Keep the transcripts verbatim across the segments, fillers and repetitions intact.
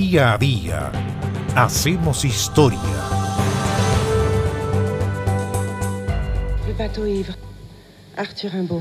Día a día hacemos historia. Le bateau ivre, Arthur Rimbaud.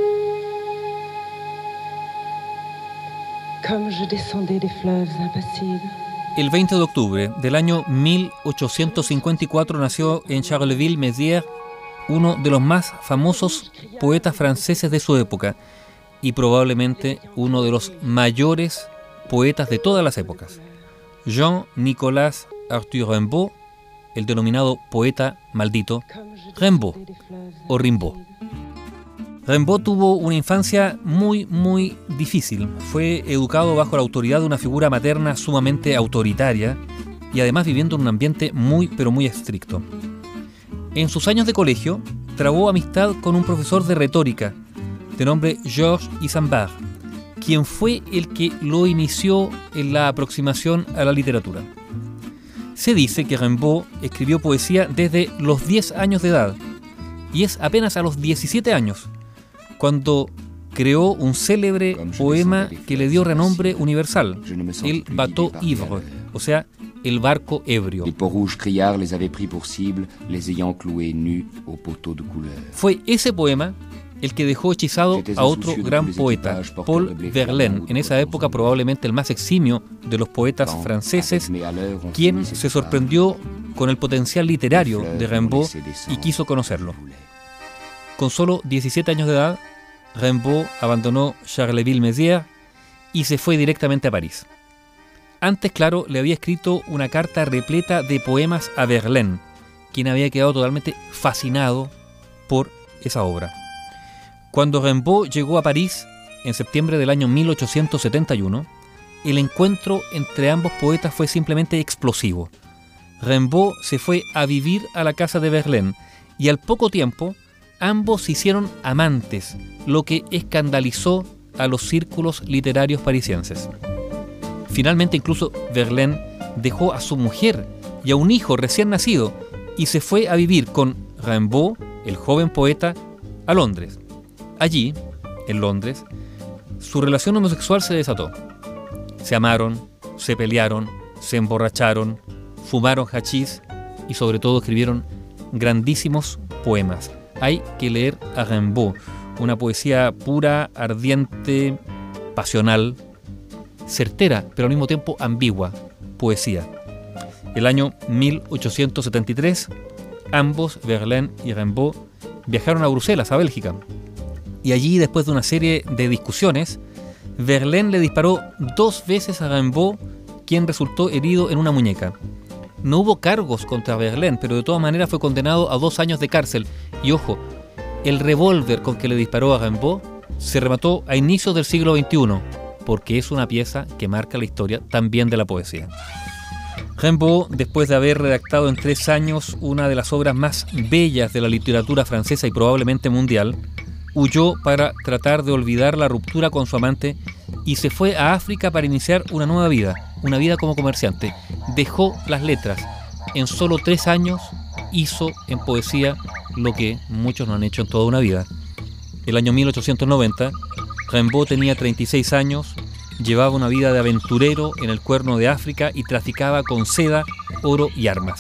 Comme je descendais des fleuves impassibles. El veinte de octubre del año mil ochocientos cincuenta y cuatro nació en Charleville-Mézières uno de los más famosos poetas franceses de su época y probablemente uno de los mayores poetas de todas las épocas. Jean-Nicolas Arthur Rimbaud, el denominado poeta maldito, Rimbaud o Rimbaud. Rimbaud tuvo una infancia muy, muy difícil. Fue educado bajo la autoridad de una figura materna sumamente autoritaria y además viviendo en un ambiente muy, pero muy estricto. En sus años de colegio, trabó amistad con un profesor de retórica de nombre Georges Isambard, quien fue el que lo inició en la aproximación a la literatura. Se dice que Rimbaud escribió poesía desde los diez años de edad y es apenas a los diecisiete años cuando creó un célebre poema que le dio renombre universal, el Bateau Ivre, o sea, el barco ebrio. Fue ese poema el que dejó hechizado a otro gran poeta, Paul Verlaine, en esa época probablemente el más eximio de los poetas franceses, quien se sorprendió con el potencial literario de Rimbaud y quiso conocerlo. Con solo diecisiete años de edad, Rimbaud abandonó Charleville-Mézières y se fue directamente a París. Antes, claro, le había escrito una carta repleta de poemas a Verlaine, quien había quedado totalmente fascinado por esa obra. Cuando Rimbaud llegó a París en septiembre del año mil ochocientos setenta y uno, el encuentro entre ambos poetas fue simplemente explosivo. Rimbaud se fue a vivir a la casa de Verlaine y al poco tiempo ambos se hicieron amantes, lo que escandalizó a los círculos literarios parisienses. Finalmente incluso Verlaine dejó a su mujer y a un hijo recién nacido y se fue a vivir con Rimbaud, el joven poeta, a Londres. Allí, en Londres, su relación homosexual se desató. Se amaron, se pelearon, se emborracharon, fumaron hachís y sobre todo escribieron grandísimos poemas. Hay que leer a Rimbaud, una poesía pura, ardiente, pasional, certera, pero al mismo tiempo ambigua, poesía. El año mil ochocientos setenta y tres, ambos, Verlaine y Rimbaud, viajaron a Bruselas, a Bélgica. Y allí, después de una serie de discusiones, Verlaine le disparó dos veces a Rimbaud, quien resultó herido en una muñeca. No hubo cargos contra Verlaine, pero de todas maneras fue condenado a dos años de cárcel. Y ojo, el revólver con que le disparó a Rimbaud se remató a inicios del siglo veintiuno, porque es una pieza que marca la historia también de la poesía. Rimbaud, después de haber redactado en tres años una de las obras más bellas de la literatura francesa y probablemente mundial, huyó para tratar de olvidar la ruptura con su amante y se fue a África para iniciar una nueva vida, una vida como comerciante. Dejó las letras. En solo tres años hizo en poesía lo que muchos no han hecho en toda una vida. El año mil ochocientos noventa, Rimbaud tenía treinta y seis años, llevaba una vida de aventurero en el Cuerno de África y traficaba con seda, oro y armas.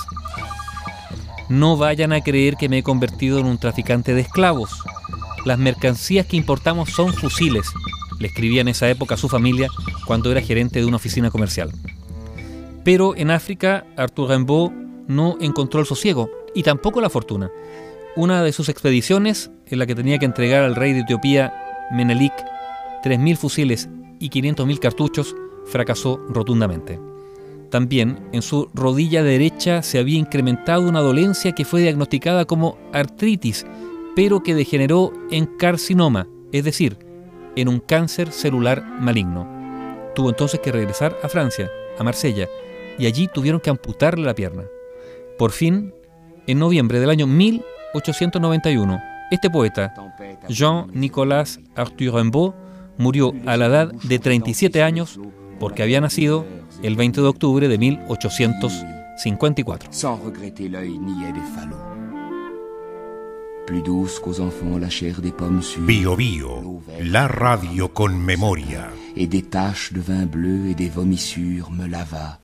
No vayan a creer que me he convertido en un traficante de esclavos. Las mercancías que importamos son fusiles, le escribía en esa época a su familia cuando era gerente de una oficina comercial. Pero en África, Arthur Rimbaud no encontró el sosiego y tampoco la fortuna. Una de sus expediciones, en la que tenía que entregar al rey de Etiopía, Menelik, tres mil fusiles y quinientos mil cartuchos, fracasó rotundamente. También en su rodilla derecha se había incrementado una dolencia que fue diagnosticada como artritis, pero que degeneró en carcinoma, es decir, en un cáncer celular maligno. Tuvo entonces que regresar a Francia, a Marsella, y allí tuvieron que amputarle la pierna. Por fin, en noviembre del año mil ochocientos noventa y uno, este poeta, Jean-Nicolas Arthur Rimbaud, murió a la edad de treinta y siete años porque había nacido el veinte de octubre de mil ochocientos cincuenta y cuatro. Bio Bio, la radio con memoria. Et des taches de vin bleu et des vomissures me lava